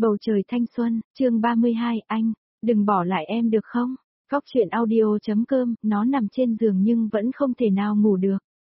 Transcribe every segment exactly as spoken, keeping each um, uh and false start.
Bầu trời thanh xuân, chương ba mươi hai, anh, đừng bỏ lại em được không? Góc chuyện audio.com, nó nằm trên giường nhưng vẫn không thể nào ngủ được.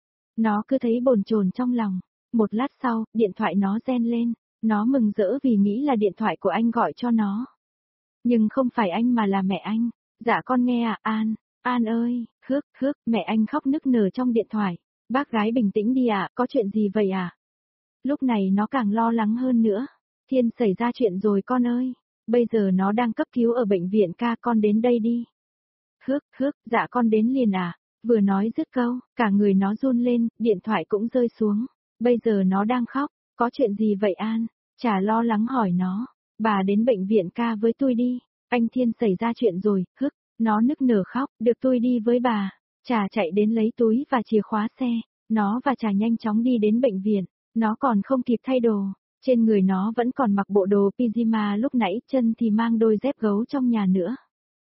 Nó cứ thấy bồn chồn trong lòng. Một lát sau, điện thoại nó reng lên. Nó mừng rỡ vì nghĩ là điện thoại của anh gọi cho nó. Nhưng không phải anh mà là mẹ anh. Dạ con nghe à, An, An ơi, hước, hước, mẹ anh khóc nức nở trong điện thoại. Bác gái bình tĩnh đi ạ, à, có chuyện gì vậy à? Lúc này nó càng lo lắng hơn nữa. Thiên xảy ra chuyện rồi con ơi. Bây giờ nó đang cấp cứu ở bệnh viện ca, con đến đây đi. Hước, hước, dạ con đến liền à. Vừa nói dứt câu, cả người nó run lên, điện thoại cũng rơi xuống. Bây giờ nó đang khóc. Có chuyện gì vậy An? Chả lo lắng hỏi nó. Bà đến bệnh viện ca với tôi đi. Anh Thiên xảy ra chuyện rồi, hức. Nó nức nở khóc, được tôi đi với bà. Trà chạy đến lấy túi và chìa khóa xe. Nó và Trà nhanh chóng đi đến bệnh viện. Nó còn không kịp thay đồ. Trên người nó vẫn còn mặc bộ đồ pyjama lúc nãy, chân thì mang đôi dép gấu trong nhà nữa.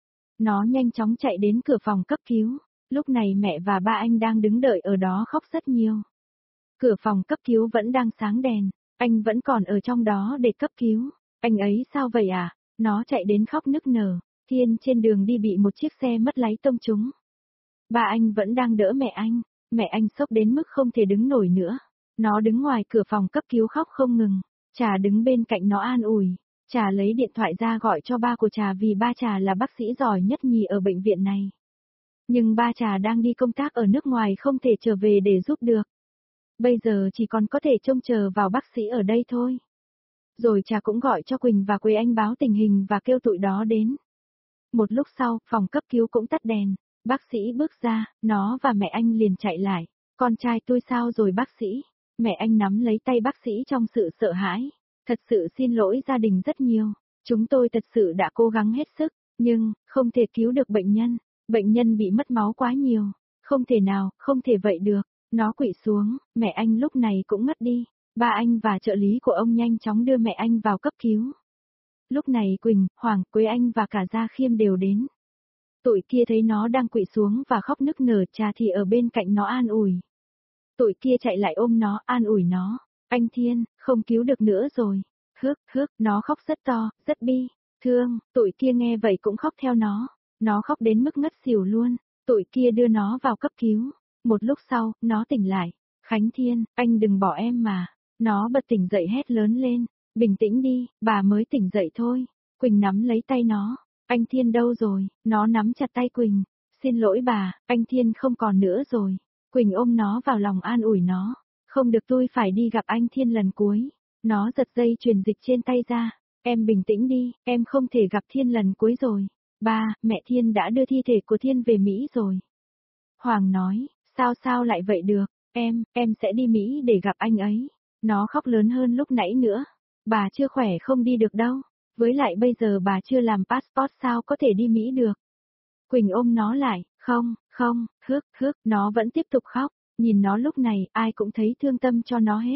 Nó nhanh chóng chạy đến cửa phòng cấp cứu. Lúc này mẹ và ba anh đang đứng đợi ở đó khóc rất nhiều. Cửa phòng cấp cứu vẫn đang sáng đèn. Anh vẫn còn ở trong đó để cấp cứu. Anh ấy sao vậy à? Nó chạy đến khóc nức nở. Thiên trên đường đi bị một chiếc xe mất lái tông trúng. Ba anh vẫn đang đỡ mẹ anh. Mẹ anh sốc đến mức không thể đứng nổi nữa. Nó đứng ngoài cửa phòng cấp cứu khóc không ngừng. Trà đứng bên cạnh nó an ủi. Trà lấy điện thoại ra gọi cho ba của Trà vì ba Trà là bác sĩ giỏi nhất nhì ở bệnh viện này. Nhưng ba Trà đang đi công tác ở nước ngoài không thể trở về để giúp được. Bây giờ chỉ còn có thể trông chờ vào bác sĩ ở đây thôi. Rồi Trà cũng gọi cho Quỳnh và Quế Anh báo tình hình và kêu tụi đó đến. Một lúc sau, phòng cấp cứu cũng tắt đèn. Bác sĩ bước ra, nó và mẹ anh liền chạy lại. Con trai tôi sao rồi bác sĩ? Mẹ anh nắm lấy tay bác sĩ trong sự sợ hãi. Thật sự xin lỗi gia đình rất nhiều. Chúng tôi thật sự đã cố gắng hết sức, nhưng, không thể cứu được bệnh nhân. Bệnh nhân bị mất máu quá nhiều. Không thể nào, không thể vậy được. Nó quỵ xuống, mẹ anh lúc này cũng ngất đi. Ba anh và trợ lý của ông nhanh chóng đưa mẹ anh vào cấp cứu. Lúc này Quỳnh, Hoàng, Quế Anh và cả Gia Khiêm đều đến. Tụi kia thấy nó đang quỵ xuống và khóc nức nở, Trà thì ở bên cạnh nó an ủi. Tụi kia chạy lại ôm nó, an ủi nó. Anh Thiên, không cứu được nữa rồi. Hước, hước, nó khóc rất to, rất bi. Thương, tụi kia nghe vậy cũng khóc theo nó. Nó khóc đến mức ngất xỉu luôn. Tụi kia đưa nó vào cấp cứu. Một lúc sau, nó tỉnh lại. Khánh Thiên, anh đừng bỏ em mà. Nó bật tỉnh dậy hét lớn lên. Bình tĩnh đi, bà mới tỉnh dậy thôi. Quỳnh nắm lấy tay nó. Anh Thiên đâu rồi? Nó nắm chặt tay Quỳnh. Xin lỗi bà, anh Thiên không còn nữa rồi. Quỳnh ôm nó vào lòng an ủi nó. Không được, tôi phải đi gặp anh Thiên lần cuối. Nó giật dây truyền dịch trên tay ra. Em bình tĩnh đi, em không thể gặp Thiên lần cuối rồi. Ba, mẹ Thiên đã đưa thi thể của Thiên về Mỹ rồi. Hoàng nói, sao sao lại vậy được, em, em sẽ đi Mỹ để gặp anh ấy. Nó khóc lớn hơn lúc nãy nữa. Bà chưa khỏe không đi được đâu. Với lại bây giờ bà chưa làm passport sao có thể đi Mỹ được. Quỳnh ôm nó lại, không, không, hước, hước, nó vẫn tiếp tục khóc. Nhìn nó lúc này, ai cũng thấy thương tâm cho nó hết.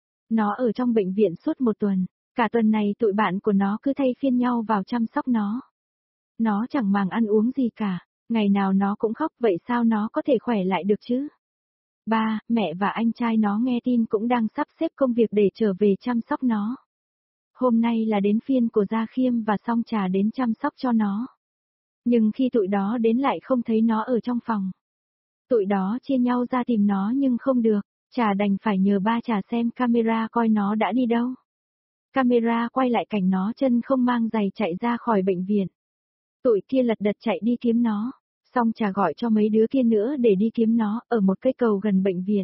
Nó ở trong bệnh viện suốt một tuần. Cả tuần này tụi bạn của nó cứ thay phiên nhau vào chăm sóc nó. Nó chẳng màng ăn uống gì cả. Ngày nào nó cũng khóc, vậy sao nó có thể khỏe lại được chứ? Ba, mẹ và anh trai nó nghe tin cũng đang sắp xếp công việc để trở về chăm sóc nó. Hôm nay là đến phiên của Gia Khiêm và Song Trà đến chăm sóc cho nó. Nhưng khi tụi đó đến lại không thấy nó ở trong phòng. Tụi đó chia nhau ra tìm nó nhưng không được. Trà đành phải nhờ ba Trà xem camera coi nó đã đi đâu. Camera quay lại cảnh nó chân không mang giày chạy ra khỏi bệnh viện. Tụi kia lật đật chạy đi kiếm nó. Xong Trà gọi cho mấy đứa kia nữa để đi kiếm nó ở một cây cầu gần bệnh viện.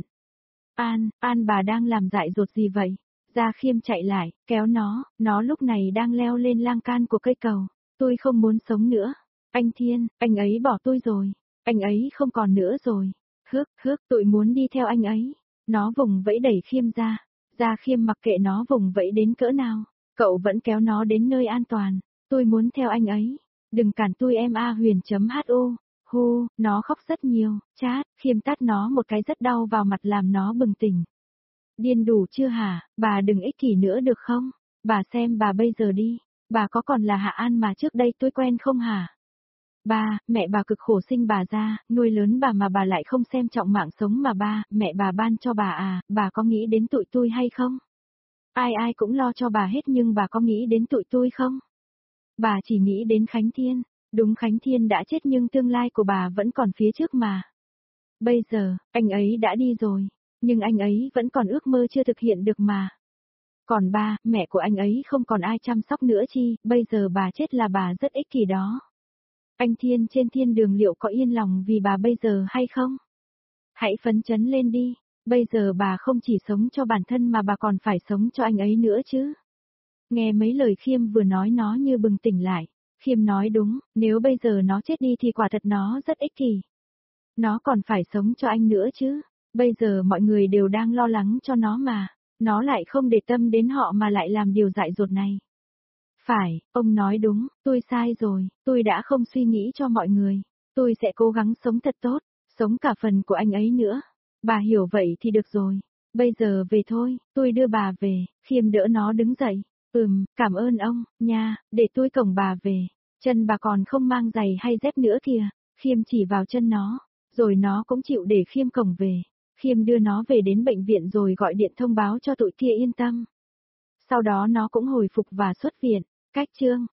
An, An bà đang làm dại dột gì vậy? Gia Khiêm chạy lại, kéo nó, nó lúc này đang leo lên lan can của cây cầu. Tôi không muốn sống nữa. Anh Thiên, anh ấy bỏ tôi rồi. Anh ấy không còn nữa rồi. Hước, hước, tôi muốn đi theo anh ấy. Nó vùng vẫy đẩy Khiêm ra. Gia Khiêm mặc kệ nó vùng vẫy đến cỡ nào. Cậu vẫn kéo nó đến nơi an toàn. Tôi muốn theo anh ấy. Đừng cản tôi em A Huyền.hu. Hu, nó khóc rất nhiều. Chát, Khiêm tát nó một cái rất đau vào mặt làm nó bừng tỉnh. Điên đủ chưa hả, bà đừng ích kỷ nữa được không? Bà xem bà bây giờ đi. Bà có còn là Hạ An mà trước đây tôi quen không hả? Ba, mẹ bà cực khổ sinh bà ra, nuôi lớn bà mà bà lại không xem trọng mạng sống mà ba, mẹ bà ban cho bà à, bà có nghĩ đến tụi tôi hay không? Ai ai cũng lo cho bà hết nhưng bà có nghĩ đến tụi tôi không? Bà chỉ nghĩ đến Khánh Thiên. Đúng Khánh Thiên đã chết nhưng tương lai của bà vẫn còn phía trước mà. Bây giờ, anh ấy đã đi rồi, nhưng anh ấy vẫn còn ước mơ chưa thực hiện được mà. Còn ba, mẹ của anh ấy không còn ai chăm sóc nữa chi, bây giờ bà chết là bà rất ích kỷ đó. Anh Thiên trên thiên đường liệu có yên lòng vì bà bây giờ hay không? Hãy phấn chấn lên đi, bây giờ bà không chỉ sống cho bản thân mà bà còn phải sống cho anh ấy nữa chứ. Nghe mấy lời Khiêm vừa nói nó như bừng tỉnh lại. Khiêm nói đúng, nếu bây giờ nó chết đi thì quả thật nó rất ích kỷ. Nó còn phải sống cho anh nữa chứ. Bây giờ mọi người đều đang lo lắng cho nó mà. Nó lại không để tâm đến họ mà lại làm điều dại dột này. Phải, ông nói đúng, tôi sai rồi, tôi đã không suy nghĩ cho mọi người. Tôi sẽ cố gắng sống thật tốt, sống cả phần của anh ấy nữa. Bà hiểu vậy thì được rồi. Bây giờ về thôi, tôi đưa bà về. Khiêm đỡ nó đứng dậy. Ừm, cảm ơn ông, nha, để tôi cổng bà về. Chân bà còn không mang giày hay dép nữa kìa. Khiêm chỉ vào chân nó, rồi nó cũng chịu để Khiêm cổng về. Khiêm đưa nó về đến bệnh viện rồi gọi điện thông báo cho tụi kia yên tâm. Sau đó nó cũng hồi phục và xuất viện. Cách chương